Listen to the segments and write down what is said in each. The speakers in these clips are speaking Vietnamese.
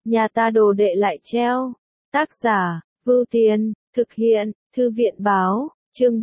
nhà ta đồ đệ lại treo. Tác giả, Vưu Tiên, thực hiện, Thư viện báo, chương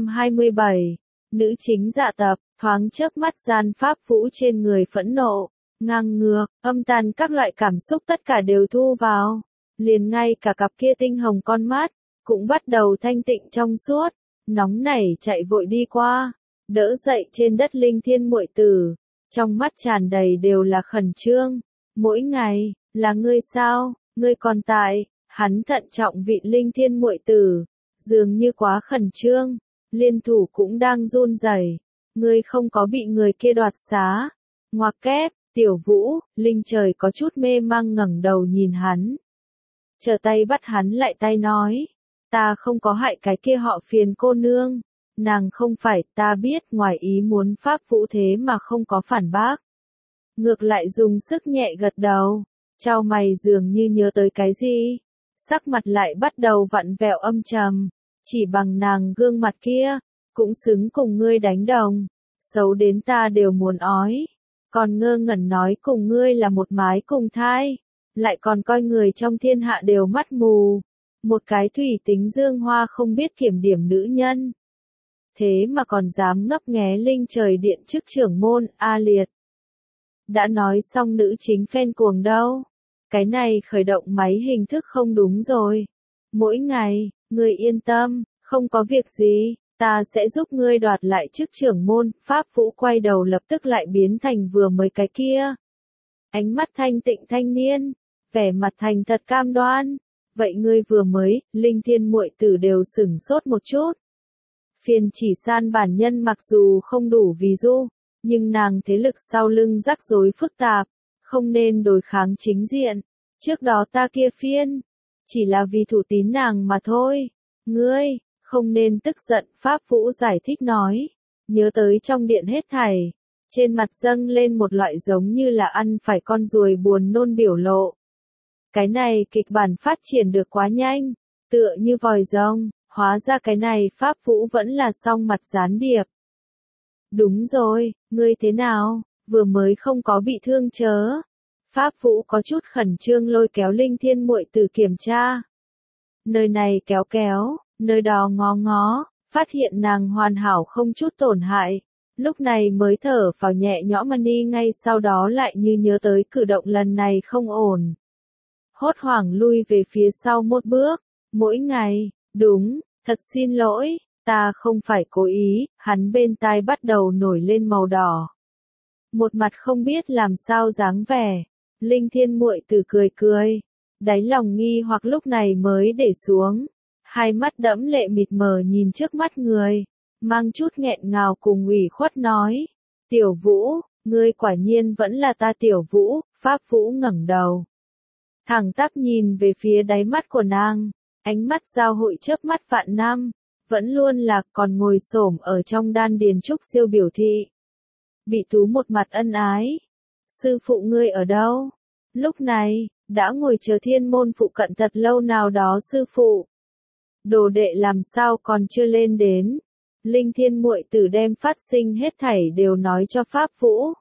327. Nữ chính dạ tập, thoáng chớp mắt gian Pháp Vũ trên người phẫn nộ, ngang ngược, âm tàn các loại cảm xúc tất cả đều thu vào. Liền ngay cả cặp kia tinh hồng con mắt, cũng bắt đầu thanh tịnh trong suốt, nóng nảy chạy vội đi qua, đỡ dậy trên đất Linh Thiên muội tử, trong mắt tràn đầy đều là khẩn trương. Mỗi ngày, là ngươi sao, ngươi còn tại, hắn thận trọng vị Linh Thiên muội tử, dường như quá khẩn trương, liên thủ cũng đang run rẩy. Ngươi không có bị người kia đoạt xá. Ngoặc kép, Tiểu Vũ, Linh Trời có chút mê mang ngẩng đầu nhìn hắn. Trở tay bắt hắn lại tay nói, ta không có hại cái kia họ Phiền cô nương, nàng không phải, ta biết, ngoài ý muốn. Pháp Vũ thế mà không có phản bác. Ngược lại dùng sức nhẹ gật đầu, chau mày dường như nhớ tới cái gì, sắc mặt lại bắt đầu vặn vẹo âm trầm, chỉ bằng nàng gương mặt kia, cũng xứng cùng ngươi đánh đồng, xấu đến ta đều muốn ói, còn ngơ ngẩn nói cùng ngươi là một mái cùng thai, lại còn coi người trong thiên hạ đều mắt mù, một cái thủy tính dương hoa không biết kiểm điểm nữ nhân. Thế mà còn dám ngấp nghé Linh Trời điện chức trưởng môn, A Liệt. Đã nói xong nữ chính phen cuồng đâu. Cái này khởi động máy hình thức không đúng rồi. Mỗi ngày, ngươi yên tâm, không có việc gì, ta sẽ giúp ngươi đoạt lại chức trưởng môn. Pháp Vũ quay đầu lập tức lại biến thành vừa mới cái kia. Ánh mắt thanh tịnh thanh niên, vẻ mặt thành thật cam đoan. Vậy ngươi vừa mới, Linh Thiên muội tử đều sửng sốt một chút. Phiền Chỉ San bản nhân mặc dù không đủ ví dụ, nhưng nàng thế lực sau lưng rắc rối phức tạp, không nên đối kháng chính diện. Trước đó ta kia phiên, chỉ là vì thủ tín nàng mà thôi. Ngươi, không nên tức giận. Pháp Vũ giải thích nói, nhớ tới trong điện hết thảy, trên mặt dâng lên một loại giống như là ăn phải con ruồi buồn nôn biểu lộ. Cái này kịch bản phát triển được quá nhanh, tựa như vòi rồng, hóa ra cái này Pháp Vũ vẫn là song mặt gián điệp. Đúng rồi, ngươi thế nào, vừa mới không có bị thương chớ. Pháp Vũ có chút khẩn trương lôi kéo Linh Thiên muội tử kiểm tra. Nơi này kéo kéo, nơi đó ngó ngó, phát hiện nàng hoàn hảo không chút tổn hại. Lúc này mới thở phào nhẹ nhõm đi, ngay sau đó lại như nhớ tới cử động lần này không ổn. Hốt hoảng lui về phía sau một bước. Mỗi ngày, đúng, thật xin lỗi, ta không phải cố ý. Hắn bên tai bắt đầu nổi lên màu đỏ. Một mặt không biết làm sao dáng vẻ. Linh Thiên muội tử cười cười, đáy lòng nghi hoặc lúc này mới để xuống, hai mắt đẫm lệ mịt mờ nhìn trước mắt người, mang chút nghẹn ngào cùng ủy khuất nói, Tiểu Vũ, ngươi quả nhiên vẫn là ta Tiểu Vũ. Pháp Vũ ngẩng đầu, thẳng tắp nhìn về phía đáy mắt của nàng, ánh mắt giao hội chớp mắt vạn năm, vẫn luôn là còn ngồi xổm ở trong đan điền trúc siêu biểu thị. Bị Tú một mặt ân ái. Sư phụ ngươi ở đâu? Lúc này, đã ngồi chờ Thiên môn phụ cận thật lâu nào đó. Sư phụ, đồ đệ làm sao còn chưa lên đến? Linh Thiên muội tử đem phát sinh hết thảy đều nói cho Pháp Vũ.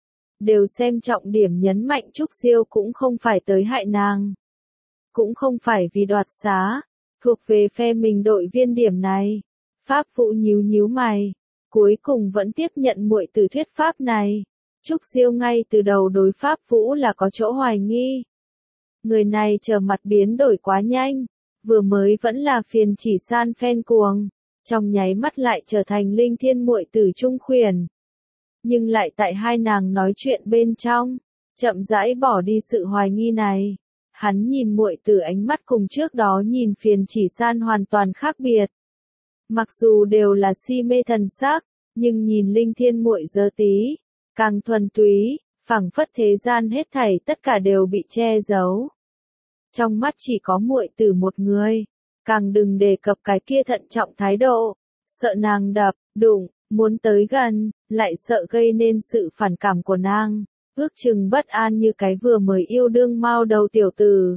Đều xem trọng điểm nhấn mạnh Trúc Diêu cũng không phải tới hại nàng. Cũng không phải vì đoạt xá, thuộc về phe mình đội viên điểm này. Pháp Vũ nhíu nhíu mày, cuối cùng vẫn tiếp nhận muội tử thuyết pháp này. Trúc Diêu ngay từ đầu đối Pháp Vũ là có chỗ hoài nghi. Người này trở mặt biến đổi quá nhanh, vừa mới vẫn là Phiền Chỉ San phen cuồng, trong nháy mắt lại trở thành Linh Thiên muội tử trung khuyển. Nhưng lại tại hai nàng nói chuyện bên trong, chậm rãi bỏ đi sự hoài nghi này. Hắn nhìn muội tử ánh mắt cùng trước đó nhìn Phiền Chỉ San hoàn toàn khác biệt. Mặc dù đều là si mê thần sắc, nhưng nhìn Linh Thiên muội giờ tí, càng thuần túy, phảng phất thế gian hết thảy tất cả đều bị che giấu. Trong mắt chỉ có muội tử một người, càng đừng đề cập cái kia thận trọng thái độ, sợ nàng đập, đụng, muốn tới gần, lại sợ gây nên sự phản cảm của nàng, ước chừng bất an như cái vừa mới yêu đương mao đầu tiểu tử.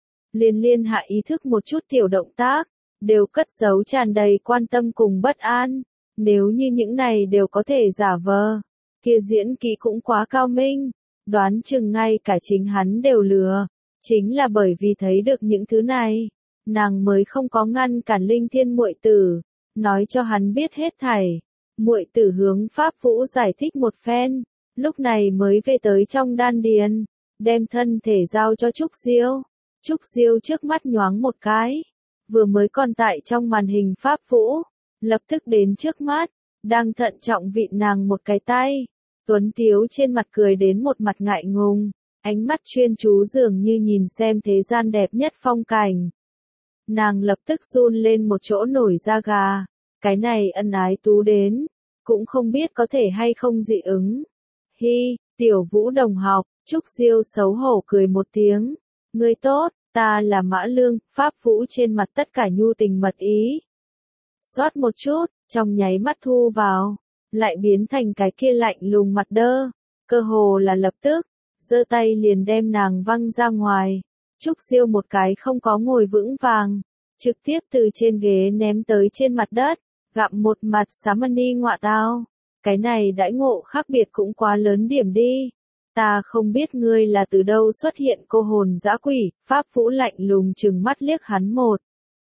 Liên hạ ý thức một chút tiểu động tác, đều cất giấu tràn đầy quan tâm cùng bất an, nếu như những này đều có thể giả vờ, kia diễn kỹ cũng quá cao minh, đoán chừng ngay cả chính hắn đều lừa. Chính là bởi vì thấy được những thứ này, nàng mới không có ngăn cản Linh Thiên muội tử, nói cho hắn biết hết thảy. Muội tử hướng Pháp Vũ giải thích một phen, lúc này mới về tới trong đan điền, đem thân thể giao cho Trúc Diêu. Trúc Diêu trước mắt nhoáng một cái, vừa mới còn tại trong màn hình Pháp Vũ, lập tức đến trước mắt, đang thận trọng vịn nàng một cái tay. Tuấn Tiếu trên mặt cười đến một mặt ngại ngùng, ánh mắt chuyên chú dường như nhìn xem thế gian đẹp nhất phong cảnh. Nàng lập tức run lên một chỗ nổi da gà, cái này ân ái tú đến, cũng không biết có thể hay không dị ứng. Hi, Tiểu Vũ đồng học, Trúc Diêu xấu hổ cười một tiếng, ngươi tốt, ta là Mã Lương. Pháp Vũ trên mặt tất cả nhu tình mật ý. Xoát một chút, trong nháy mắt thu vào, lại biến thành cái kia lạnh lùng mặt đơ, cơ hồ là lập tức, giơ tay liền đem nàng văng ra ngoài. Trúc Diêu một cái không có ngồi vững vàng, trực tiếp từ trên ghế ném tới trên mặt đất, gặm một mặt Samani ngọa tao. Cái này đãi ngộ khác biệt cũng quá lớn điểm đi. Ta không biết ngươi là từ đâu xuất hiện cô hồn dã quỷ. Pháp Vũ lạnh lùng trừng mắt liếc hắn một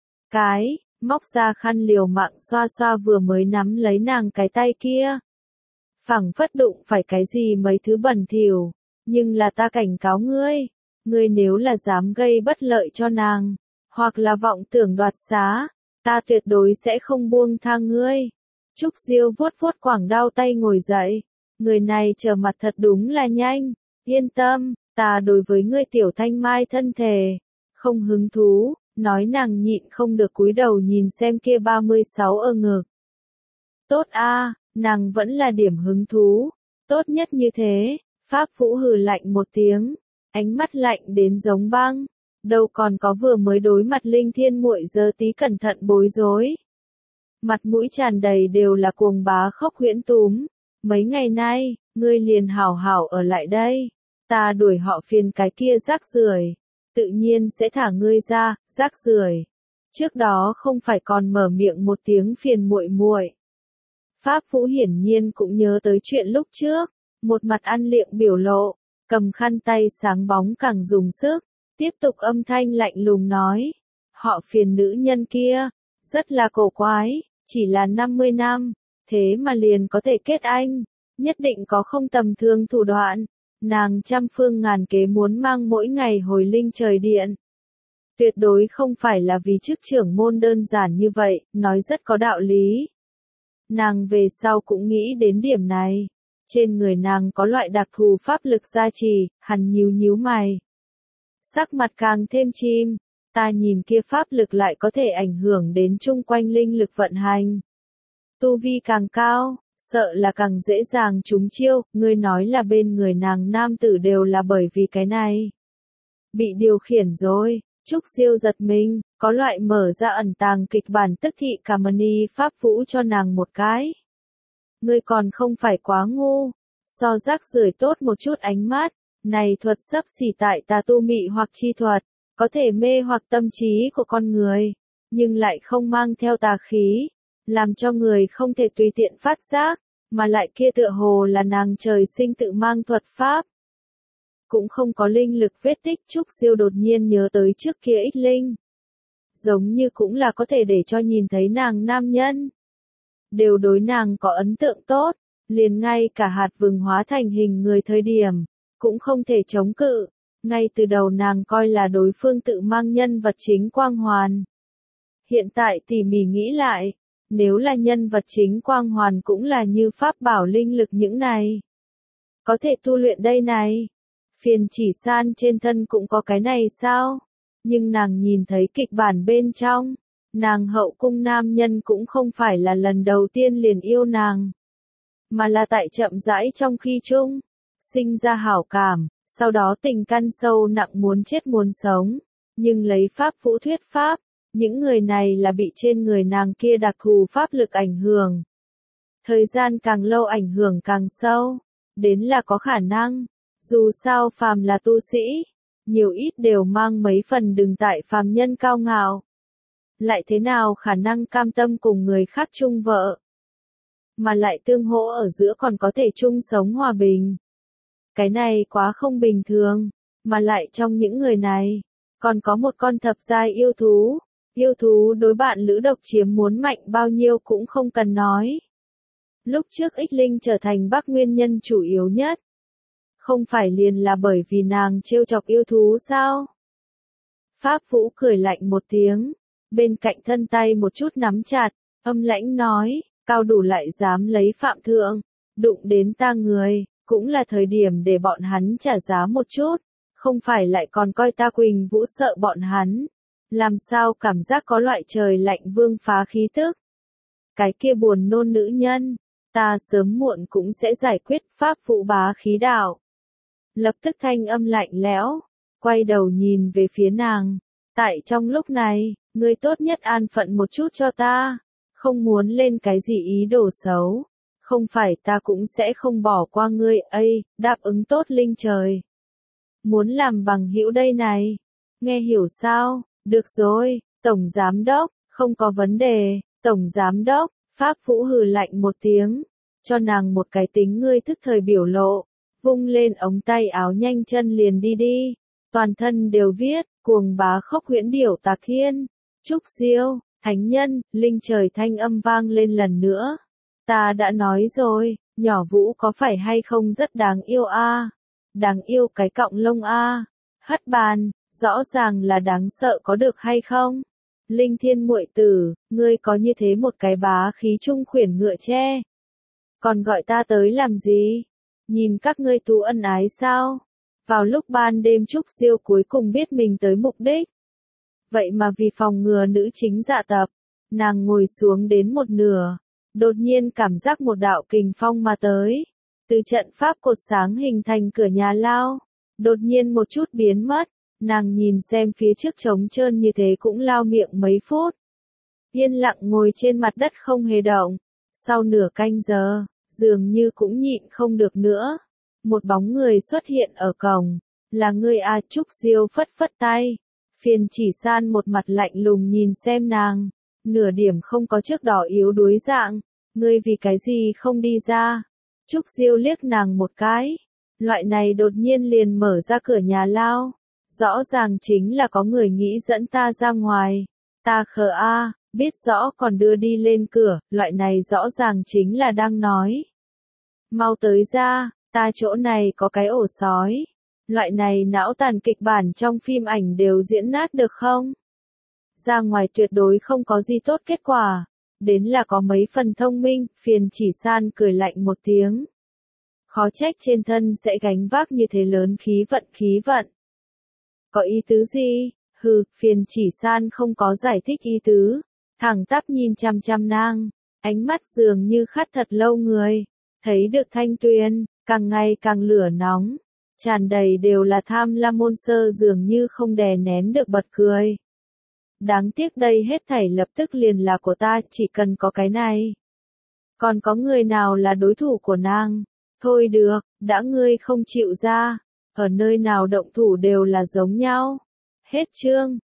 cái, móc ra khăn liều mạng xoa xoa vừa mới nắm lấy nàng cái tay kia. Phẳng phất đụng phải cái gì mấy thứ bẩn thỉu, nhưng là ta cảnh cáo ngươi, ngươi nếu là dám gây bất lợi cho nàng, hoặc là vọng tưởng đoạt xá, ta tuyệt đối sẽ không buông tha ngươi. Trúc Diêu vuốt vuốt quảng đao tay ngồi dậy, người này trở mặt thật đúng là nhanh, yên tâm, ta đối với ngươi tiểu thanh mai thân thể, không hứng thú, nói nàng nhịn không được cúi đầu nhìn xem kia 36 ở ngực. Tốt a, nàng vẫn là điểm hứng thú, tốt nhất như thế. Pháp Vũ hừ lạnh một tiếng, ánh mắt lạnh đến giống băng, đâu còn có vừa mới đối mặt Linh Thiên muội giờ tí cẩn thận bối rối. Mặt mũi tràn đầy đều là cuồng bá khóc huyễn túm, mấy ngày nay, ngươi liền hảo hảo ở lại đây, ta đuổi họ phiền cái kia rác rưởi, tự nhiên sẽ thả ngươi ra, rác rưởi. Trước đó không phải còn mở miệng một tiếng phiền muội muội. Pháp Vũ hiển nhiên cũng nhớ tới chuyện lúc trước. Một mặt ăn liệng biểu lộ, cầm khăn tay sáng bóng càng dùng sức, tiếp tục âm thanh lạnh lùng nói. Họ phiền nữ nhân kia, rất là cổ quái, chỉ là 50 năm, thế mà liền có thể kết anh, nhất định có không tầm thường thủ đoạn, nàng trăm phương ngàn kế muốn mang mỗi ngày hồi linh trời điện. Tuyệt đối không phải là vì chức trưởng môn đơn giản như vậy, nói rất có đạo lý. Nàng về sau cũng nghĩ đến điểm này. Trên người nàng có loại đặc thù pháp lực gia trì, hắn nhíu nhíu mày. Sắc mặt càng thêm chim, ta nhìn kia pháp lực lại có thể ảnh hưởng đến chung quanh linh lực vận hành. Tu vi càng cao, sợ là càng dễ dàng trúng chiêu, ngươi nói là bên người nàng nam tử đều là bởi vì cái này. Bị điều khiển rồi, Trúc Diêu giật mình, có loại mở ra ẩn tàng kịch bản tức thị cả mani Pháp Vũ cho nàng một cái. Ngươi còn không phải quá ngu, so rác rưởi tốt một chút ánh mắt, này thuật xấp xỉ tại tà tu mị hoặc chi thuật, có thể mê hoặc tâm trí của con người, nhưng lại không mang theo tà khí, làm cho người không thể tùy tiện phát giác, mà lại kia tựa hồ là nàng trời sinh tự mang thuật pháp. Cũng không có linh lực vết tích. Trúc Diêu đột nhiên nhớ tới trước kia ít linh. Giống như cũng là có thể để cho nhìn thấy nàng nam nhân. Đều đối nàng có ấn tượng tốt, liền ngay cả hạt vừng hóa thành hình người thời điểm, cũng không thể chống cự, ngay từ đầu nàng coi là đối phương tự mang nhân vật chính quang hoàn. Hiện tại tỉ mỉ nghĩ lại, nếu là nhân vật chính quang hoàn cũng là như pháp bảo linh lực những này. Có thể tu luyện đây này, phiền chỉ san trên thân cũng có cái này sao? Nhưng nàng nhìn thấy kịch bản bên trong. Nàng hậu cung nam nhân cũng không phải là lần đầu tiên liền yêu nàng, mà là tại chậm rãi trong khi chung, sinh ra hảo cảm, sau đó tình căn sâu nặng muốn chết muốn sống, nhưng lấy Pháp Vũ thuyết pháp, những người này là bị trên người nàng kia đặc thù pháp lực ảnh hưởng. Thời gian càng lâu ảnh hưởng càng sâu, đến là có khả năng, dù sao phàm là tu sĩ, nhiều ít đều mang mấy phần đừng tại phàm nhân cao ngạo. Lại thế nào khả năng cam tâm cùng người khác chung vợ, mà lại tương hỗ ở giữa còn có thể chung sống hòa bình. Cái này quá không bình thường, Mà lại trong những người này, còn có một con thập giai yêu thú. Yêu thú đối bạn lữ độc chiếm muốn mạnh bao nhiêu cũng không cần nói. Lúc trước Ích Linh trở thành Bắc nguyên nhân chủ yếu nhất. Không phải liền là bởi vì nàng trêu chọc yêu thú sao? Pháp Vũ cười lạnh một tiếng, bên cạnh thân tay một chút nắm chặt, âm lãnh nói, cao đủ lại dám lấy phạm thượng, đụng đến ta người, cũng là thời điểm để bọn hắn trả giá một chút, không phải lại còn coi ta Quỳnh Vũ sợ bọn hắn. Làm sao cảm giác có loại trời lạnh vương phá khí tức. Cái kia buồn nôn nữ nhân, ta sớm muộn cũng sẽ giải quyết. Pháp Vũ bá khí đạo. Lập tức thanh âm lạnh lẽo, quay đầu nhìn về phía nàng. Tại trong lúc này, ngươi tốt nhất an phận một chút cho ta, không muốn lên cái gì ý đồ xấu. Không phải ta cũng sẽ không bỏ qua ngươi, đáp ứng tốt linh trời. Muốn làm bằng hữu đây này, nghe hiểu sao? Được rồi, Tổng Giám Đốc, không có vấn đề, Tổng Giám Đốc. Pháp Vũ hừ lạnh một tiếng, cho nàng một cái tính ngươi thức thời biểu lộ, vung lên ống tay áo nhanh chân liền đi, toàn thân đều viết, cuồng bá khốc huyễn điểu tạc thiên, trúc diêu, thánh nhân, linh trời thanh âm vang lên lần nữa. Ta đã nói rồi, nhỏ Vũ có phải hay không rất đáng yêu a? Đáng yêu cái cọng lông a, hất bàn, rõ ràng là đáng sợ có được hay không? Linh Thiên muội tử, ngươi có như thế một cái bá khí trung khuyển ngựa tre. Còn gọi ta tới làm gì? Nhìn các ngươi tú ân ái sao? Vào lúc ban đêm Trúc Diêu cuối cùng biết mình tới mục đích. Vậy mà vì phòng ngừa nữ chính dạ tập, nàng ngồi xuống đến một nửa, đột nhiên cảm giác một đạo kình phong mà tới. Từ trận pháp cột sáng hình thành cửa nhà lao, đột nhiên một chút biến mất. Nàng nhìn xem phía trước trống trơn như thế cũng lao miệng mấy phút. Yên lặng ngồi trên mặt đất không hề động. Sau nửa canh giờ, dường như cũng nhịn không được nữa. Một bóng người xuất hiện ở cổng. Là ngươi à? Trúc Diêu phất phất tay. Phiền Chỉ San một mặt lạnh lùng nhìn xem nàng. Nửa điểm không có trước đỏ yếu đuối dạng. Ngươi vì cái gì không đi ra? Trúc Diêu liếc nàng một cái. Loại này đột nhiên liền mở ra cửa nhà lao. Rõ ràng chính là có người nghĩ dẫn ta ra ngoài. Ta khờ a, biết rõ còn đưa đi lên cửa, loại này rõ ràng chính là đang nói. Mau tới ra, ta chỗ này có cái ổ sói. Loại này não tàn kịch bản trong phim ảnh đều diễn nát được không? Ra ngoài tuyệt đối không có gì tốt kết quả. Đến là có mấy phần thông minh, Phiền Chỉ San cười lạnh một tiếng. Khó trách trên thân sẽ gánh vác như thế lớn khí vận. Có ý tứ gì? Phiền Chỉ San không có giải thích ý tứ, thẳng tắp nhìn chăm chăm nàng, ánh mắt dường như khát thật lâu người, thấy được Thanh Tuyền, càng ngày càng lửa nóng, tràn đầy đều là tham lam môn sơ dường như không đè nén được bật cười. Đáng tiếc đây hết thảy lập tức liền là của ta, chỉ cần có cái này. Còn có người nào là đối thủ của nàng? Thôi được, đã ngươi không chịu ra. Ở nơi nào động thủ đều là giống nhau. Hết chương.